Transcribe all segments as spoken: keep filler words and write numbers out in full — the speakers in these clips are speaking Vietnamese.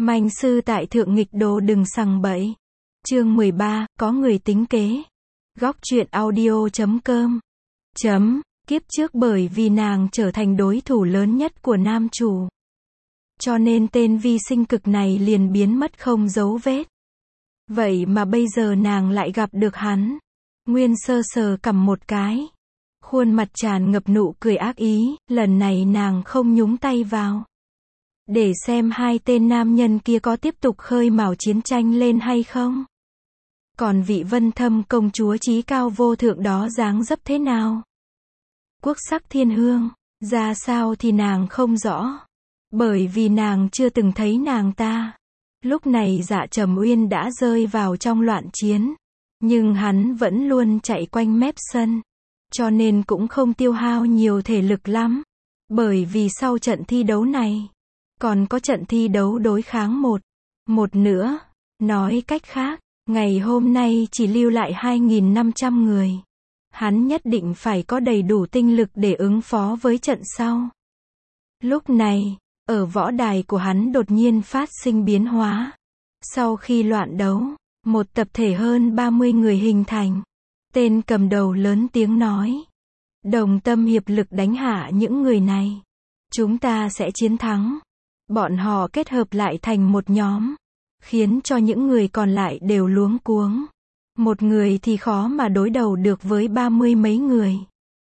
Manh sư tại thượng nghịch đồ đừng sằng bậy. Chương mười ba, có người tính kế. Góc truyện audio chấm com. Chấm, kiếp trước bởi vì nàng trở thành đối thủ lớn nhất của nam chủ. Cho nên tên vi sinh cực này liền biến mất không dấu vết. Vậy mà bây giờ nàng lại gặp được hắn. Nguyên sơ sờ cầm một cái. Khuôn mặt tràn ngập nụ cười ác ý, lần này nàng không nhúng tay vào. Để xem hai tên nam nhân kia có tiếp tục khơi mào chiến tranh lên hay không. Còn vị Vân Thâm công chúa chí cao vô thượng đó dáng dấp thế nào? Quốc sắc thiên hương, ra sao thì nàng không rõ. Bởi vì nàng chưa từng thấy nàng ta. Lúc này Dạ Trầm Uyên đã rơi vào trong loạn chiến. Nhưng hắn vẫn luôn chạy quanh mép sân. Cho nên cũng không tiêu hao nhiều thể lực lắm. Bởi vì sau trận thi đấu này, còn có trận thi đấu đối kháng một. Một nữa, nói cách khác, ngày hôm nay chỉ lưu lại hai nghìn năm trăm người. Hắn nhất định phải có đầy đủ tinh lực để ứng phó với trận sau. Lúc này, ở võ đài của hắn đột nhiên phát sinh biến hóa. Sau khi loạn đấu, một tập thể hơn ba mươi người hình thành. Tên cầm đầu lớn tiếng nói. Đồng tâm hiệp lực đánh hạ những người này. Chúng ta sẽ chiến thắng. Bọn họ kết hợp lại thành một nhóm. Khiến cho những người còn lại đều luống cuống. Một người thì khó mà đối đầu được với ba mươi mấy người.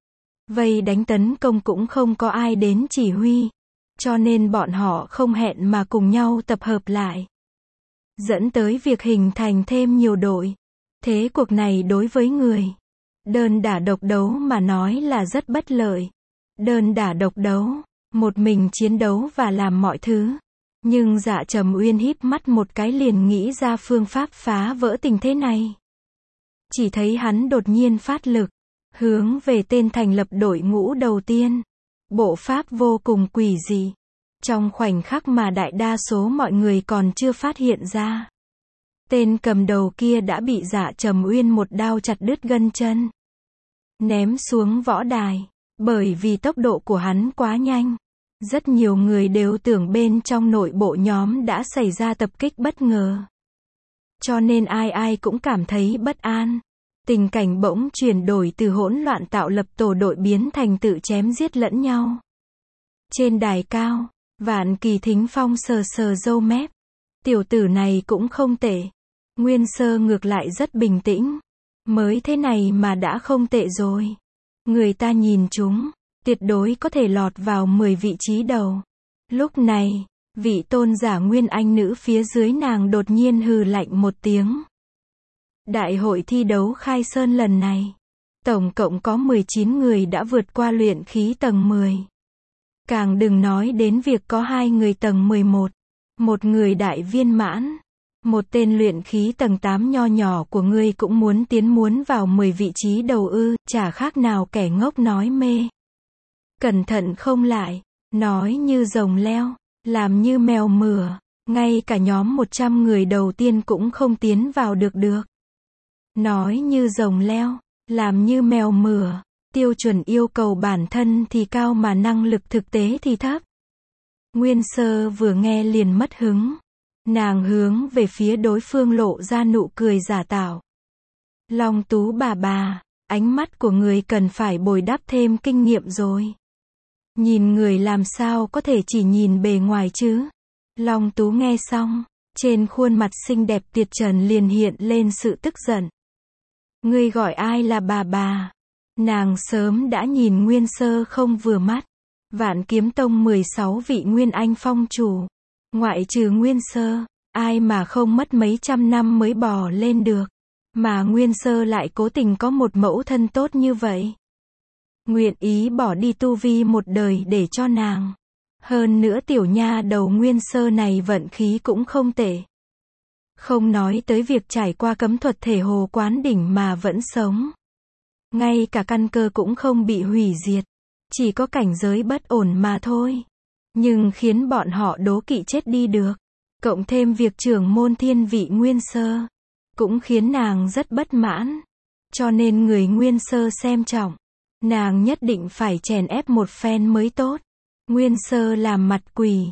Vây đánh tấn công cũng không có ai đến chỉ huy. Cho nên bọn họ không hẹn mà cùng nhau tập hợp lại. Dẫn tới việc hình thành thêm nhiều đội. Thế cuộc này đối với người đơn đả độc đấu mà nói là rất bất lợi. Đơn đả độc đấu, một mình chiến đấu và làm mọi thứ. Nhưng Dạ Trầm Uyên híp mắt một cái liền nghĩ ra phương pháp phá vỡ tình thế này. Chỉ thấy hắn đột nhiên phát lực, hướng về tên thành lập đội ngũ đầu tiên. Bộ pháp vô cùng quỷ dị. Trong khoảnh khắc mà đại đa số mọi người còn chưa phát hiện ra. Tên cầm đầu kia đã bị Dạ Trầm Uyên một đao chặt đứt gân chân. Ném xuống võ đài. Bởi vì tốc độ của hắn quá nhanh. Rất nhiều người đều tưởng bên trong nội bộ nhóm đã xảy ra tập kích bất ngờ. Cho nên ai ai cũng cảm thấy bất an. Tình cảnh bỗng chuyển đổi từ hỗn loạn tạo lập tổ đội biến thành tự chém giết lẫn nhau. Trên đài cao, Vạn Kỳ Thính Phong sờ sờ râu mép. Tiểu tử này cũng không tệ. Nguyên sơ ngược lại rất bình tĩnh. Mới thế này mà đã không tệ rồi. Người ta nhìn chúng, tuyệt đối có thể lọt vào mười vị trí đầu. Lúc này, vị tôn giả Nguyên Anh nữ phía dưới nàng đột nhiên hừ lạnh một tiếng. Đại hội thi đấu khai sơn lần này, tổng cộng có mười chín người đã vượt qua luyện khí tầng mười. Càng đừng nói đến việc có hai người tầng mười một, một người đại viên mãn. Một tên luyện khí tầng tám nho nhỏ của ngươi cũng muốn tiến muốn vào mười vị trí đầu ư, chả khác nào kẻ ngốc nói mê. Cẩn thận không lại, nói như rồng leo, làm như mèo mửa, ngay cả nhóm một trăm người đầu tiên cũng không tiến vào được được. Nói như rồng leo, làm như mèo mửa, tiêu chuẩn yêu cầu bản thân thì cao mà năng lực thực tế thì thấp. Nguyên sơ vừa nghe liền mất hứng. Nàng hướng về phía đối phương lộ ra nụ cười giả tạo. Long Tú bà bà, ánh mắt của người cần phải bồi đắp thêm kinh nghiệm rồi. Nhìn người làm sao có thể chỉ nhìn bề ngoài chứ. Long Tú nghe xong, trên khuôn mặt xinh đẹp tuyệt trần liền hiện lên sự tức giận. Ngươi gọi ai là bà bà? Nàng sớm đã nhìn Nguyên sơ không vừa mắt. Vạn Kiếm Tông mười sáu vị Nguyên Anh phong chủ. Ngoại trừ Nguyên sơ, ai mà không mất mấy trăm năm mới bò lên được. Mà Nguyên sơ lại cố tình có một mẫu thân tốt như vậy. Nguyện ý bỏ đi tu vi một đời để cho nàng. Hơn nữa tiểu nha đầu Nguyên sơ này vận khí cũng không tệ. Không nói tới việc trải qua cấm thuật thể hồ quán đỉnh mà vẫn sống. Ngay cả căn cơ cũng không bị hủy diệt. Chỉ có cảnh giới bất ổn mà thôi. Nhưng khiến bọn họ đố kỵ chết đi được. Cộng thêm việc trưởng môn thiên vị Nguyên sơ. Cũng khiến nàng rất bất mãn. Cho nên người Nguyên sơ xem trọng. Nàng nhất định phải chèn ép một phen mới tốt. Nguyên sơ làm mặt quỷ.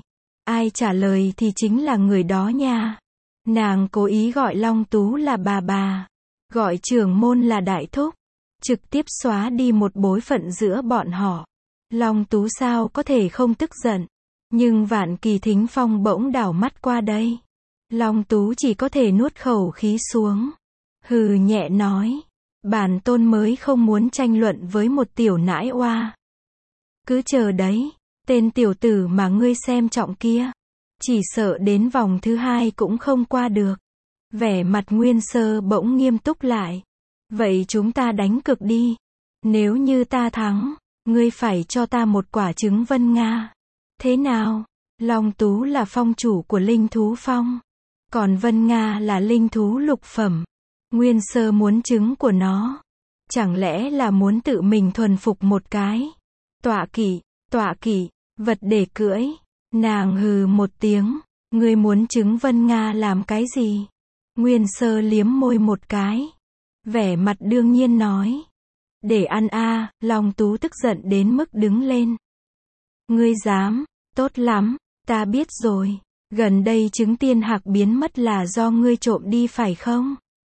ai trả lời thì chính là người đó nha. Nàng cố ý gọi Long Tú là bà bà, gọi trưởng môn là đại thúc, trực tiếp xóa đi một bối phận giữa bọn họ. Long Tú sao có thể không tức giận, nhưng Vạn Kỳ Thính Phong bỗng đảo mắt qua đây. Long Tú chỉ có thể nuốt khẩu khí xuống, hừ nhẹ nói, bản tôn mới không muốn tranh luận với một tiểu nãi oa. Cứ chờ đấy, tên tiểu tử mà ngươi xem trọng kia, chỉ sợ đến vòng thứ hai cũng không qua được. Vẻ mặt Nguyên Sơ bỗng nghiêm túc lại. Vậy chúng ta đánh cược đi. Nếu như ta thắng, ngươi phải cho ta một quả trứng Vân Nga. Thế nào? Long Tú là phong chủ của linh thú phong, còn Vân Nga là linh thú lục phẩm. Nguyên Sơ muốn trứng của nó. Chẳng lẽ là muốn tự mình thuần phục một cái? Tọa kỵ, tọa kỵ, vật để cưỡi. Nàng hừ một tiếng, ngươi muốn trứng Vân Nga làm cái gì? Nguyên Sơ liếm môi một cái, vẻ mặt đương nhiên nói, để ăn a. À. Long Tú tức giận đến mức đứng lên. Ngươi dám? Tốt lắm, ta biết rồi. Gần đây trứng tiên hạc biến mất là do ngươi trộm đi phải không?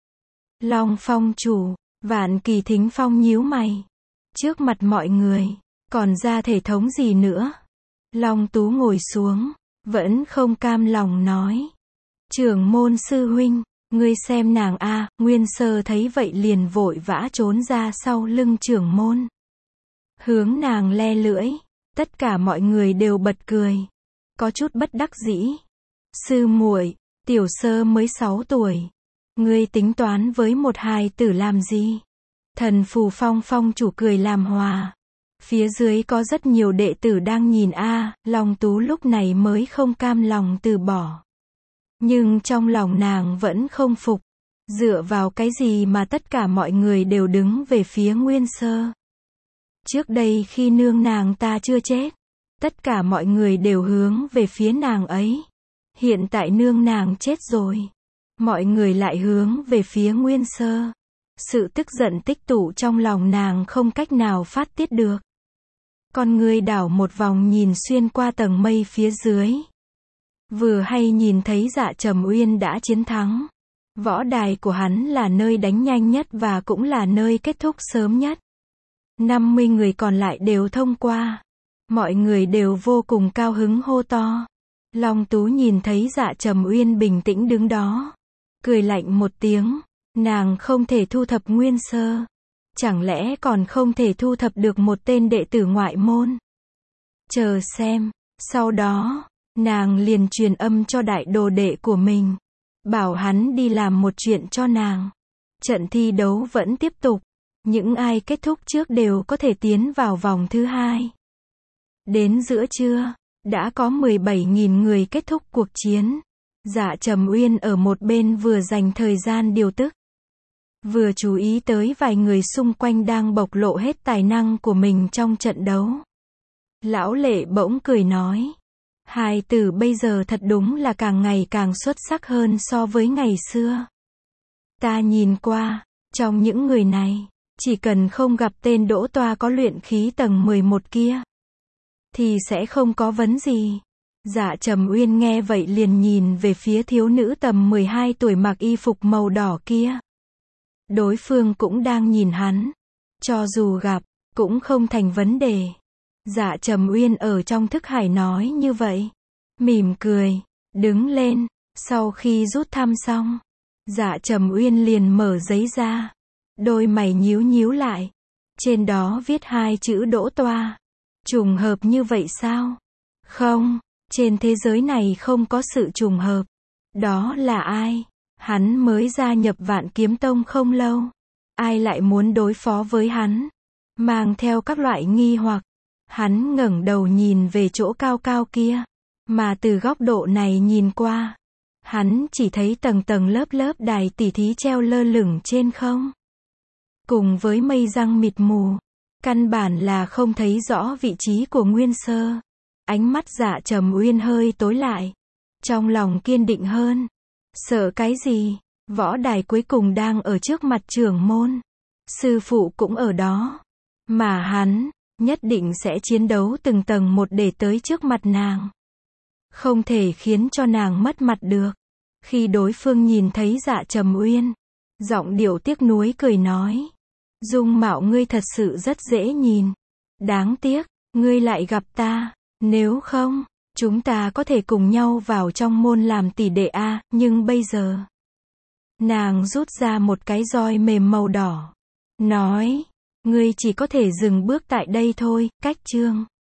Long Phong chủ, Vạn Kỳ Thính Phong nhíu mày. Trước mặt mọi người, còn ra thể thống gì nữa? Long Tú ngồi xuống, vẫn không cam lòng nói. Trưởng môn sư huynh, ngươi xem nàng a. À. Nguyên Sơ thấy vậy liền vội vã trốn ra sau lưng trưởng môn, hướng nàng le lưỡi. Tất cả mọi người đều bật cười, có chút bất đắc dĩ. Sư muội, tiểu Sơ mới sáu tuổi, ngươi tính toán với một hài tử làm gì? Thần Phù Phong phong chủ cười làm hòa. Phía dưới có rất nhiều đệ tử đang nhìn a. À. Long Tú lúc này mới không cam lòng từ bỏ. Nhưng trong lòng nàng vẫn không phục. Dựa vào cái gì mà tất cả mọi người đều đứng về phía Nguyên Sơ? Trước đây khi nương nàng ta chưa chết, tất cả mọi người đều hướng về phía nàng ấy. Hiện tại nương nàng chết rồi, mọi người lại hướng về phía Nguyên Sơ. Sự tức giận tích tụ trong lòng nàng không cách nào phát tiết được. Con người đảo một vòng nhìn xuyên qua tầng mây phía dưới. Vừa hay nhìn thấy Dạ Trầm Uyên đã chiến thắng. Võ đài của hắn là nơi đánh nhanh nhất và cũng là nơi kết thúc sớm nhất. năm mươi người còn lại đều thông qua. Mọi người đều vô cùng cao hứng hô to. Long Tú nhìn thấy Dạ Trầm Uyên bình tĩnh đứng đó, cười lạnh một tiếng. Nàng không thể thu thập Nguyên Sơ, chẳng lẽ còn không thể thu thập được một tên đệ tử ngoại môn? Chờ xem. Sau đó, nàng liền truyền âm cho đại đồ đệ của mình, bảo hắn đi làm một chuyện cho nàng. Trận thi đấu vẫn tiếp tục, những ai kết thúc trước đều có thể tiến vào vòng thứ hai. Đến giữa trưa, đã có mười bảy nghìn người kết thúc cuộc chiến. Dạ Trầm Uyên ở một bên vừa dành thời gian điều tức, vừa chú ý tới vài người xung quanh đang bộc lộ hết tài năng của mình trong trận đấu. Lão Lệ bỗng cười nói, hài tử bây giờ thật đúng là càng ngày càng xuất sắc hơn so với ngày xưa. Ta nhìn qua, trong những người này, chỉ cần không gặp tên Đỗ Toa có luyện khí tầng mười một kia, thì sẽ không có vấn gì. Dạ Trầm Uyên nghe vậy liền nhìn về phía thiếu nữ tầm mười hai tuổi mặc y phục màu đỏ kia. Đối phương cũng đang nhìn hắn. Cho dù gặp, cũng không thành vấn đề. Dạ Trầm Uyên ở trong thức hải nói như vậy. Mỉm cười, đứng lên. Sau khi rút thăm xong, Dạ Trầm Uyên liền mở giấy ra. Đôi mày nhíu nhíu lại. Trên đó viết hai chữ Đỗ Toa. Trùng hợp như vậy sao? Không, trên thế giới này không có sự trùng hợp. Đó là ai? Hắn mới gia nhập Vạn Kiếm Tông không lâu. Ai lại muốn đối phó với hắn? Mang theo các loại nghi hoặc, hắn ngẩng đầu nhìn về chỗ cao cao kia. Mà từ góc độ này nhìn qua, hắn chỉ thấy tầng tầng lớp lớp đài tỉ thí treo lơ lửng trên không. Cùng với mây răng mịt mù, căn bản là không thấy rõ vị trí của Nguyên Sơ. Ánh mắt Dạ Trầm Uyên hơi tối lại, trong lòng kiên định hơn. Sợ cái gì? Võ đài cuối cùng đang ở trước mặt trưởng môn. Sư phụ cũng ở đó. Mà hắn, nhất định sẽ chiến đấu từng tầng một để tới trước mặt nàng. không thể khiến cho nàng mất mặt được. Khi đối phương nhìn thấy Dạ Trầm Uyên, giọng điệu tiếc nuối cười nói, dung mạo ngươi thật sự rất dễ nhìn. Đáng tiếc, ngươi lại gặp ta, nếu không, chúng ta có thể cùng nhau vào trong môn làm tỷ đệ a, nhưng bây giờ. Nàng rút ra một cái roi mềm màu đỏ, nói, ngươi chỉ có thể dừng bước tại đây thôi, cách chương.